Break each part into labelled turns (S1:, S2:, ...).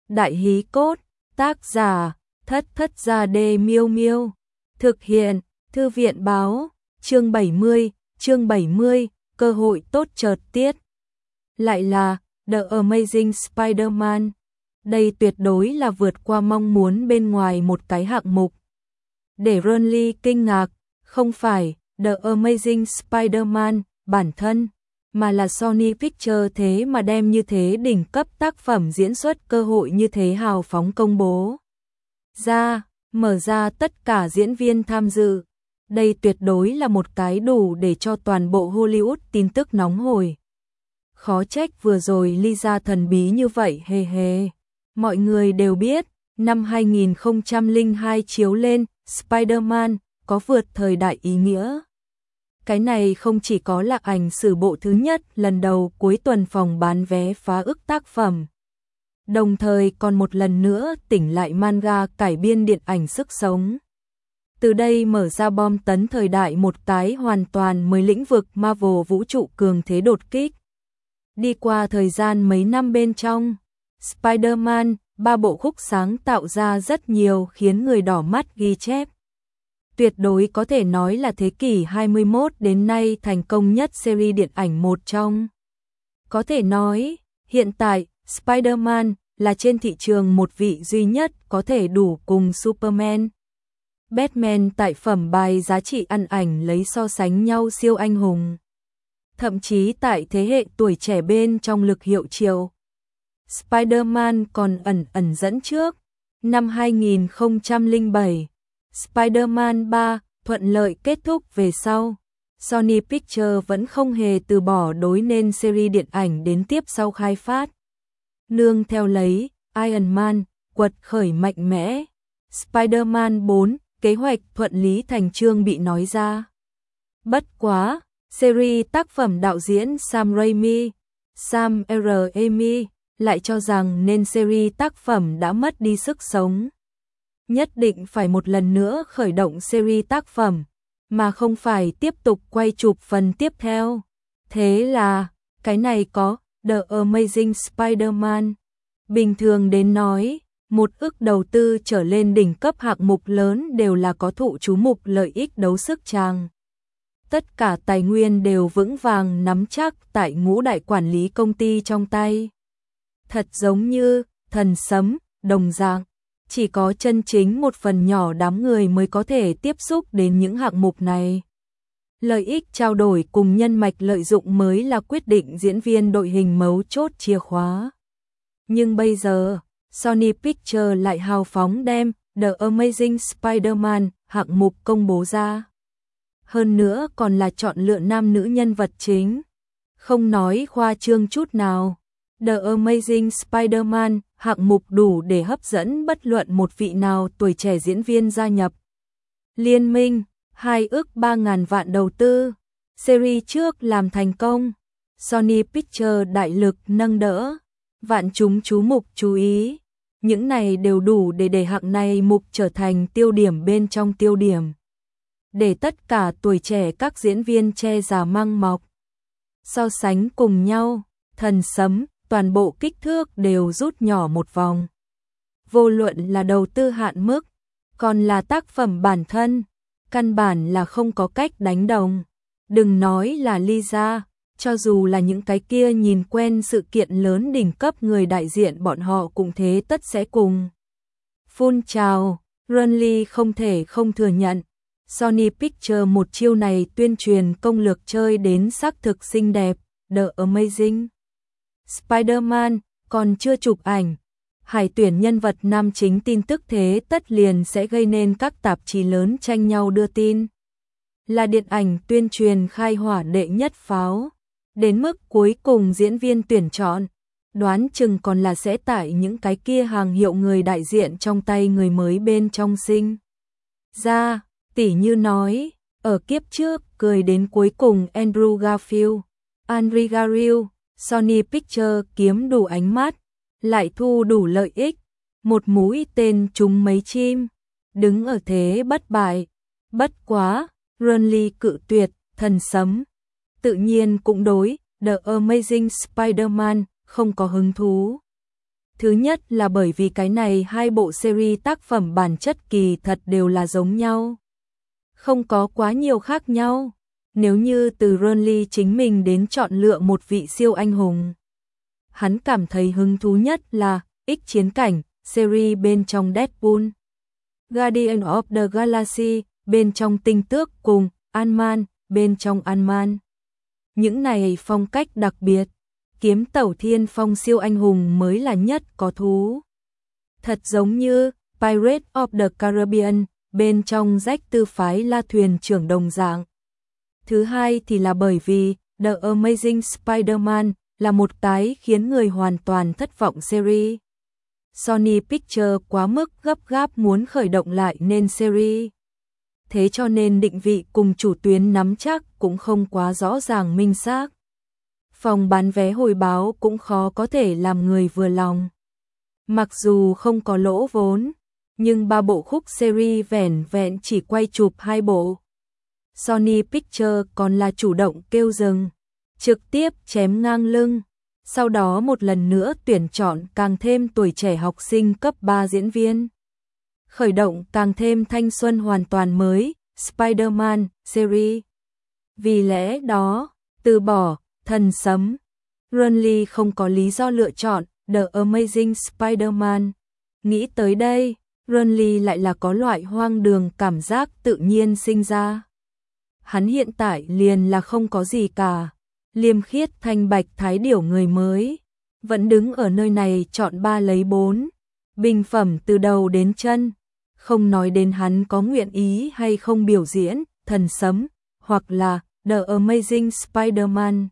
S1: Đại hí cốt, tác giả, Thất Thất Gia Đê Miêu Miêu. Thực hiện, Thư viện báo, chương 70, cơ hội tốt chợt tiết. Lại là The Amazing Spider-Man. Đây tuyệt đối là vượt qua mong muốn bên ngoài một cái hạng mục. Để Ronly kinh ngạc, không phải The Amazing Spider-Man bản thân, mà là Sony Pictures thế mà đem như thế đỉnh cấp tác phẩm diễn xuất cơ hội như thế hào phóng công bố ra, mở ra tất cả diễn viên tham dự. Đây tuyệt đối là một cái đủ để cho toàn bộ Hollywood tin tức nóng hổi. Khó trách vừa rồi Lisa thần bí như vậy hề hề. Mọi người đều biết, năm 2002 chiếu lên, Spider-Man có vượt thời đại ý nghĩa. Cái này không chỉ có là ảnh sử bộ thứ nhất lần đầu cuối tuần phòng bán vé phá ức tác phẩm. Đồng thời còn một lần nữa tỉnh lại manga cải biên điện ảnh sức sống. Từ đây mở ra bom tấn thời đại một cái hoàn toàn mới lĩnh vực Marvel vũ trụ cường thế đột kích. Đi qua thời gian mấy năm bên trong, Spider-Man, 3 bộ khúc sáng tạo ra rất nhiều khiến người đỏ mắt ghi chép. Tuyệt đối có thể nói là thế kỷ 21 đến nay thành công nhất series điện ảnh một trong. Có thể nói, hiện tại, Spider-Man là trên thị trường một vị duy nhất có thể đủ cùng Superman, Batman tại phẩm bài giá trị ăn ảnh lấy so sánh nhau siêu anh hùng. Thậm chí tại thế hệ tuổi trẻ bên trong lực hiệu triệu, Spider-Man còn ẩn dẫn trước. Năm 2007, Spider-Man 3 thuận lợi kết thúc về sau. Sony Pictures vẫn không hề từ bỏ đối nên series điện ảnh đến tiếp sau khai phát. Nương theo lấy, Iron Man, quật khởi mạnh mẽ. Spider-Man 4, kế hoạch thuận lý thành chương bị nói ra. Bất quá, series tác phẩm đạo diễn Sam Raimi, Sam Raimi lại cho rằng nên series tác phẩm đã mất đi sức sống. Nhất định phải một lần nữa khởi động series tác phẩm, mà không phải tiếp tục quay chụp phần tiếp theo. Thế là, cái này có The Amazing Spider-Man. Bình thường đến nói, một ức đầu tư trở lên đỉnh cấp hạng mục lớn đều là có thụ chú mục lợi ích đấu sức chàng. Tất cả tài nguyên đều vững vàng nắm chắc tại ngũ đại quản lý công ty trong tay. Thật giống như thần sấm, đồng dạng, chỉ có chân chính một phần nhỏ đám người mới có thể tiếp xúc đến những hạng mục này. Lợi ích trao đổi cùng nhân mạch lợi dụng mới là quyết định diễn viên đội hình mấu chốt chìa khóa. Nhưng bây giờ, Sony Pictures lại hào phóng đem The Amazing Spider-Man hạng mục công bố ra. Hơn nữa còn là chọn lựa nam nữ nhân vật chính. Không nói khoa trương chút nào. The Amazing Spider-Man hạng mục đủ để hấp dẫn bất luận một vị nào tuổi trẻ diễn viên gia nhập. Liên minh, 2 ức 3.000 vạn đầu tư. Series trước làm thành công. Sony Pictures đại lực nâng đỡ. Vạn chúng chú mục chú ý. Những này đều đủ để hạng này mục trở thành tiêu điểm bên trong tiêu điểm. Để tất cả tuổi trẻ các diễn viên che già mang mọc. So sánh cùng nhau, thần sấm, toàn bộ kích thước đều rút nhỏ một vòng. Vô luận là đầu tư hạn mức, còn là tác phẩm bản thân, căn bản là không có cách đánh đồng. Đừng nói là Lisa, cho dù là những cái kia nhìn quen sự kiện lớn đỉnh cấp người đại diện bọn họ cũng thế tất sẽ cùng. Phun trào, Ronly không thể không thừa nhận. Sony Pictures một chiêu này tuyên truyền công lược chơi đến xác thực xinh đẹp, The Amazing Spider-Man còn chưa chụp ảnh. Hải tuyển nhân vật nam chính tin tức thế tất liền sẽ gây nên các tạp chí lớn tranh nhau đưa tin. Là điện ảnh tuyên truyền khai hỏa đệ nhất pháo. Đến mức cuối cùng diễn viên tuyển chọn, đoán chừng còn là sẽ tại những cái kia hàng hiệu người đại diện trong tay người mới bên trong sinh ra. Tỉ như nói, ở kiếp trước cười đến cuối cùng Andrew Garfield, Andrew Garfield, Sony Pictures kiếm đủ ánh mắt, lại thu đủ lợi ích, một mũi tên trúng mấy chim, đứng ở thế bất bại. Bất quá, Ronly cự tuyệt, thần sấm. Tự nhiên cũng đối, The Amazing Spider-Man không có hứng thú. Thứ nhất là bởi vì cái này hai bộ series tác phẩm bản chất kỳ thật đều là giống nhau. Không có quá nhiều khác nhau. Nếu như từ Ronly chính mình đến chọn lựa một vị siêu anh hùng, hắn cảm thấy hứng thú nhất là X chiến cảnh, series bên trong Deadpool, Guardian of the Galaxy, bên trong Tinh Tước cùng Ant-Man, bên trong Ant-Man. Những này phong cách đặc biệt, kiếm tẩu thiên phong siêu anh hùng mới là nhất có thú. Thật giống như Pirates of the Caribbean, bên trong Jack tư phái la thuyền trưởng đồng dạng. Thứ hai thì là bởi vì The Amazing Spider-Man là một cái khiến người hoàn toàn thất vọng series. Sony Pictures quá mức gấp gáp muốn khởi động lại nên series. Thế cho nên định vị cùng chủ tuyến nắm chắc cũng không quá rõ ràng minh xác. Phòng bán vé hồi báo cũng khó có thể làm người vừa lòng. Mặc dù không có lỗ vốn, nhưng 3 bộ khúc series vẻn vẹn chỉ quay chụp 2 bộ. Sony Pictures còn là chủ động kêu dừng, trực tiếp chém ngang lưng. Sau đó một lần nữa tuyển chọn càng thêm tuổi trẻ học sinh cấp 3 diễn viên. Khởi động càng thêm thanh xuân hoàn toàn mới, Spider-Man series. Vì lẽ đó, từ bỏ Thần Sấm, Ronly không có lý do lựa chọn The Amazing Spider-Man. Nghĩ tới đây, Ronly lại là có loại hoang đường cảm giác tự nhiên sinh ra. Hắn hiện tại liền là không có gì cả. Liêm khiết thanh bạch thái điểu người mới, vẫn đứng ở nơi này chọn 3 lấy 4, bình phẩm từ đầu đến chân, không nói đến hắn có nguyện ý hay không biểu diễn Thần Sấm, hoặc là The Amazing Spider-Man.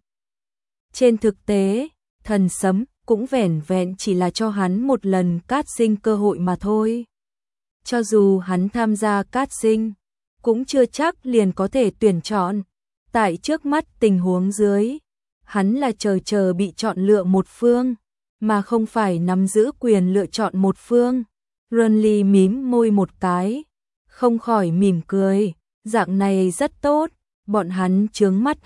S1: Trên thực tế, Thần Sấm cũng vẻn vẹn chỉ là cho hắn một lần casting cơ hội mà thôi. Cho dù hắn tham gia casting, cũng chưa chắc liền có thể tuyển chọn. Tại trước mắt tình huống dưới, hắn là chờ bị chọn lựa một phương, mà không phải nắm giữ quyền lựa chọn một phương. Ronly mím môi một cái, không khỏi mỉm cười, dạng này rất tốt, bọn hắn chướng mắt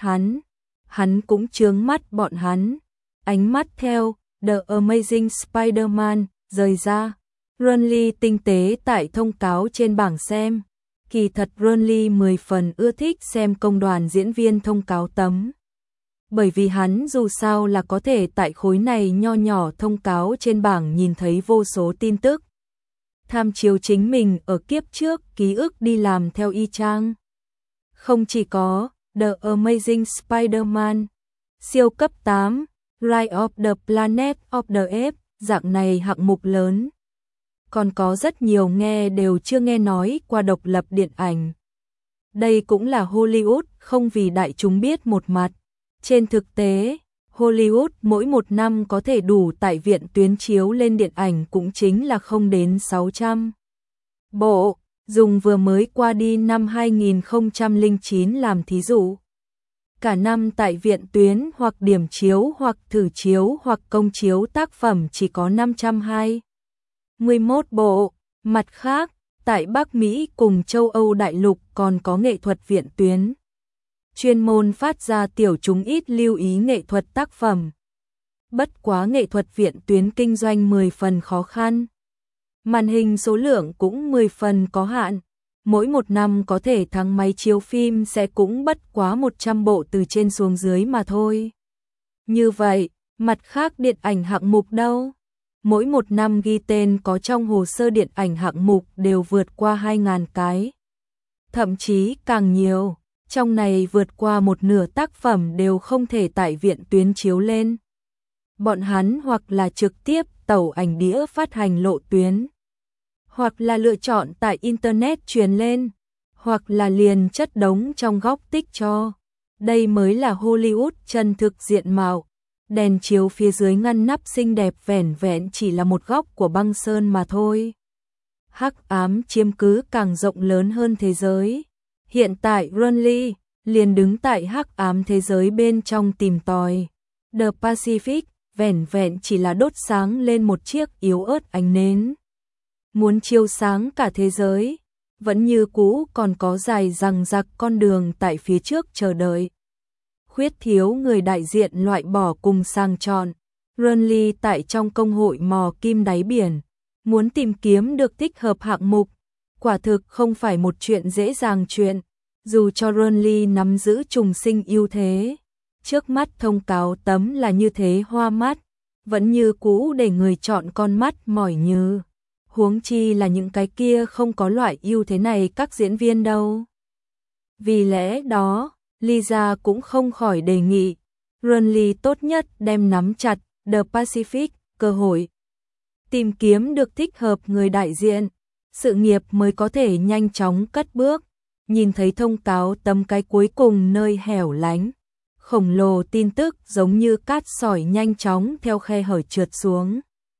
S1: hắn cũng chướng mắt bọn hắn. Ánh mắt theo The Amazing Spider-Man rời ra, Ronly tinh tế tại thông cáo trên bảng xem. Kỳ thật Ronly 10 phần ưa thích xem công đoàn diễn viên thông cáo tấm. Bởi vì hắn dù sao là có thể tại khối này nho nhỏ thông cáo trên bảng nhìn thấy vô số tin tức. Tham chiếu chính mình ở kiếp trước ký ức đi làm theo y chang. Không chỉ có The Amazing Spider-Man, siêu cấp 8, Rise of the Planet of the Apes, dạng này hạng mục lớn. Còn có rất nhiều nghe đều chưa nghe nói qua độc lập điện ảnh. Đây cũng là Hollywood không vì đại chúng biết một mặt. Trên thực tế, Hollywood mỗi một năm có thể đủ tại viện tuyến chiếu lên điện ảnh cũng chính là không đến 600 bộ. Dùng vừa mới qua đi năm 2009 làm thí dụ. Cả năm tại viện tuyến hoặc điểm chiếu hoặc thử chiếu hoặc công chiếu tác phẩm chỉ có 521 bộ. Mặt khác, tại Bắc Mỹ cùng châu Âu đại lục còn có nghệ thuật viện tuyến. Chuyên môn phát ra tiểu chúng ít lưu ý nghệ thuật tác phẩm. Bất quá nghệ thuật viện tuyến kinh doanh 10 phần khó khăn. Màn hình số lượng cũng 10 phần có hạn. Mỗi một năm có thể thắng máy chiếu phim sẽ cũng bất quá 100 bộ từ trên xuống dưới mà thôi. Như vậy, mặt khác điện ảnh hạng mục đâu? Mỗi một năm ghi tên có trong hồ sơ điện ảnh hạng mục đều vượt qua 2.000 cái. Thậm chí càng nhiều, trong này vượt qua một nửa tác phẩm đều không thể tại viện tuyến chiếu lên. Bọn hắn hoặc là trực tiếp tẩu ảnh đĩa phát hành lộ tuyến, hoặc là lựa chọn tại Internet truyền lên, hoặc là liền chất đống trong góc tích cho. Đây mới là Hollywood chân thực diện mạo. Đèn chiếu phía dưới ngăn nắp xinh đẹp vẻn vẹn chỉ là một góc của băng sơn mà thôi. Hắc ám chiếm cứ càng rộng lớn hơn thế giới. Hiện tại Ronly liền đứng tại hắc ám thế giới bên trong tìm tòi. The Pacific vẻn vẹn chỉ là đốt sáng lên một chiếc yếu ớt ánh nến. Muốn chiếu sáng cả thế giới, vẫn như cũ còn có dài dằng dặc con đường tại phía trước chờ đợi. Khuyết thiếu người đại diện loại bỏ cùng sang chọn. Renly tại trong công hội mò kim đáy biển, muốn tìm kiếm được thích hợp hạng mục, quả thực không phải một chuyện dễ dàng chuyện, dù cho Renly nắm giữ trùng sinh ưu thế. Trước mắt thông cáo tấm là như thế hoa mắt, vẫn như cũ để người chọn con mắt mỏi như. Huống chi là những cái kia không có loại ưu thế này các diễn viên đâu. Vì lẽ đó, Lisa cũng không khỏi đề nghị, Renly tốt nhất đem nắm chặt The Pacific cơ hội. Tìm kiếm được thích hợp người đại diện, sự nghiệp mới có thể nhanh chóng cất bước. Nhìn thấy thông cáo tấm cái cuối cùng nơi hẻo lánh, khổng lồ tin tức giống như cát sỏi nhanh chóng theo khe hở trượt xuống.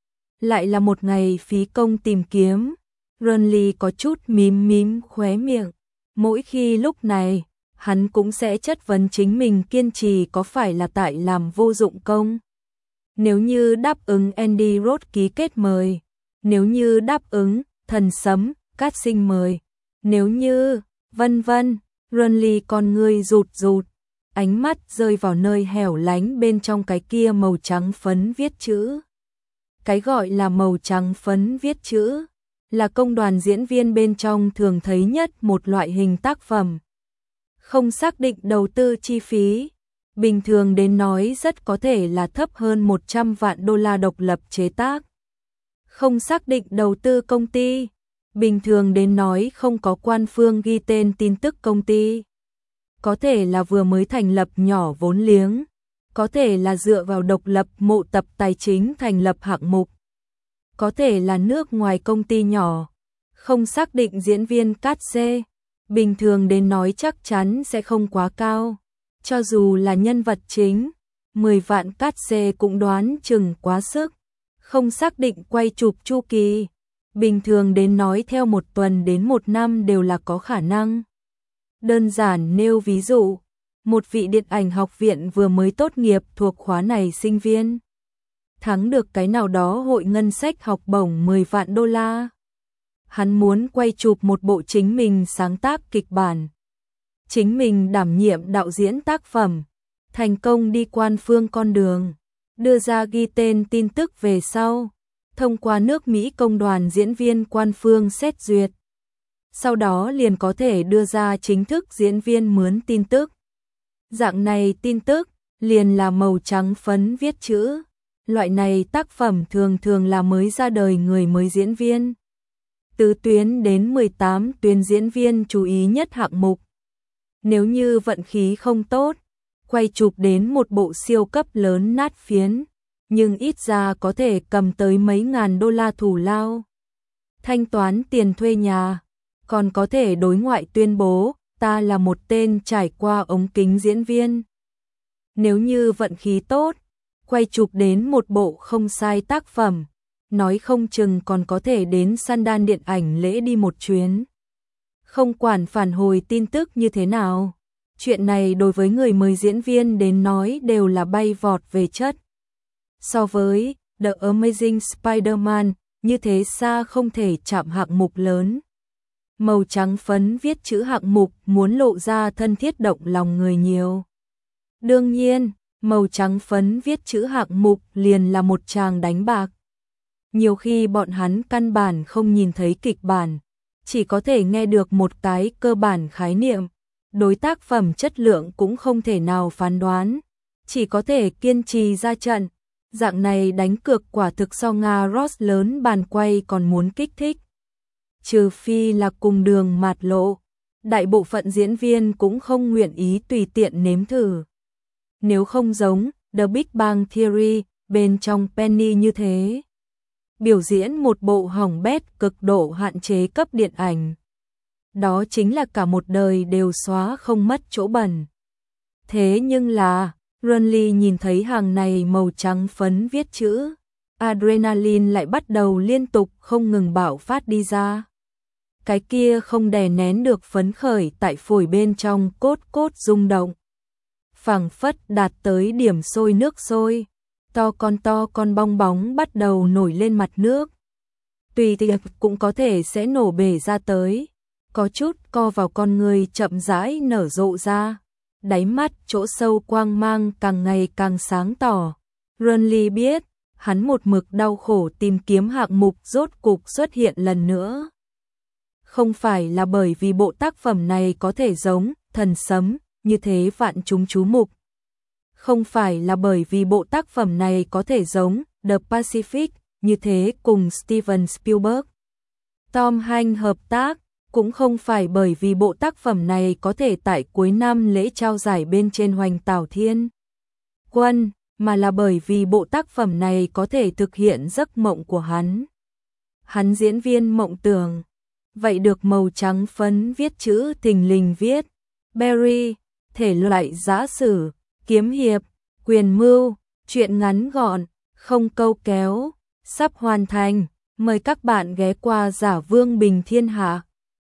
S1: Lại là một ngày phí công tìm kiếm, Renly có chút mím khóe miệng. Mỗi khi lúc này, hắn cũng sẽ chất vấn chính mình kiên trì có phải là tại làm vô dụng công. Nếu như đáp ứng Andy Rose ký kết mời, nếu như đáp ứng thần sấm, cát sinh mời, nếu như, vân vân, Renly con ngươi rụt, ánh mắt rơi vào nơi hẻo lánh bên trong cái kia màu trắng phấn viết chữ. Cái gọi là màu trắng phấn viết chữ, là công đoàn diễn viên bên trong thường thấy nhất một loại hình tác phẩm. Không xác định đầu tư chi phí, bình thường đến nói rất có thể là thấp hơn 100 vạn đô la độc lập chế tác. Không xác định đầu tư công ty, bình thường đến nói không có quan phương ghi tên tin tức công ty. Có thể là vừa mới thành lập nhỏ vốn liếng, có thể là dựa vào độc lập mộ tập tài chính thành lập hạng mục, có thể là nước ngoài công ty nhỏ, không xác định diễn viên cát xê, bình thường đến nói chắc chắn sẽ không quá cao. Cho dù là nhân vật chính, 10 vạn cát xê cũng đoán chừng quá sức. Không xác định quay chụp chu kỳ, bình thường đến nói theo 1 tuần đến 1 năm đều là có khả năng. Đơn giản nêu ví dụ, một vị điện ảnh học viện vừa mới tốt nghiệp thuộc khóa này sinh viên, thắng được cái nào đó hội ngân sách học bổng 10 vạn đô la. Hắn muốn quay chụp một bộ chính mình sáng tác kịch bản, chính mình đảm nhiệm đạo diễn tác phẩm, thành công đi quan phương con đường, đưa ra ghi tên tin tức về sau, thông qua nước Mỹ công đoàn diễn viên quan phương xét duyệt. Sau đó liền có thể đưa ra chính thức diễn viên mướn tin tức. Dạng này tin tức liền là màu trắng phấn viết chữ. Loại này tác phẩm thường thường là mới ra đời người mới diễn viên. Từ tuyến đến 18 tuyến diễn viên chú ý nhất hạng mục. Nếu như vận khí không tốt, quay chụp đến một bộ siêu cấp lớn nát phiến, nhưng ít ra có thể cầm tới mấy ngàn đô la thù lao. Thanh toán tiền thuê nhà, còn có thể đối ngoại tuyên bố, ta là một tên trải qua ống kính diễn viên. Nếu như vận khí tốt, quay chụp đến một bộ không sai tác phẩm, nói không chừng còn có thể đến Sundance điện ảnh lễ đi một chuyến. Không quản phản hồi tin tức như thế nào, chuyện này đối với người mới diễn viên đến nói đều là bay vọt về chất. So với The Amazing Spider-Man, như thế xa không thể chạm hạng mục lớn. Màu trắng phấn viết chữ hạng mục muốn lộ ra thân thiết động lòng người nhiều. Đương nhiên, màu trắng phấn viết chữ hạng mục liền là một tràng đánh bạc. Nhiều khi bọn hắn căn bản không nhìn thấy kịch bản, chỉ có thể nghe được một cái cơ bản khái niệm, đối tác phẩm chất lượng cũng không thể nào phán đoán, chỉ có thể kiên trì ra trận. Dạng này đánh cược quả thực so Nga Ross lớn bàn quay còn muốn kích thích. Trừ phi là cùng đường mạt lộ, đại bộ phận diễn viên cũng không nguyện ý tùy tiện nếm thử. Nếu không giống The Big Bang Theory bên trong Penny như thế, biểu diễn một bộ hỏng bét cực độ hạn chế cấp điện ảnh. Đó chính là cả một đời đều xóa không mất chỗ bẩn. Thế nhưng là, Renly nhìn thấy hàng này màu trắng phấn viết chữ, adrenaline lại bắt đầu liên tục không ngừng bạo phát đi ra. Cái kia không đè nén được phấn khởi tại phổi bên trong cốt rung động. Phảng phất đạt tới điểm sôi nước sôi, to con bong bóng bắt đầu nổi lên mặt nước. Tùy thì cũng có thể sẽ nổ bể ra tới, có chút co vào con người chậm rãi nở rộ ra. Đáy mắt chỗ sâu quang mang càng ngày càng sáng tỏ, Renly biết, hắn một mực đau khổ tìm kiếm hạng mục rốt cục xuất hiện lần nữa. Không phải là bởi vì bộ tác phẩm này có thể giống Thần Sấm, như thế vạn chúng chú mục. Không phải là bởi vì bộ tác phẩm này có thể giống The Pacific, như thế cùng Steven Spielberg, Tom Hanks hợp tác, cũng không phải bởi vì bộ tác phẩm này có thể tại cuối năm lễ trao giải bên trên Hoành Tảo Thiên Quân, mà là bởi vì bộ tác phẩm này có thể thực hiện giấc mộng của hắn. Hắn diễn viên mộng tưởng. Vậy được màu trắng phấn viết chữ thình lình viết Barry, thể loại giã sử, kiếm hiệp, quyền mưu, truyện ngắn gọn, không câu kéo, sắp hoàn thành. Mời các bạn ghé qua Giả Vương Bình Thiên Hạ.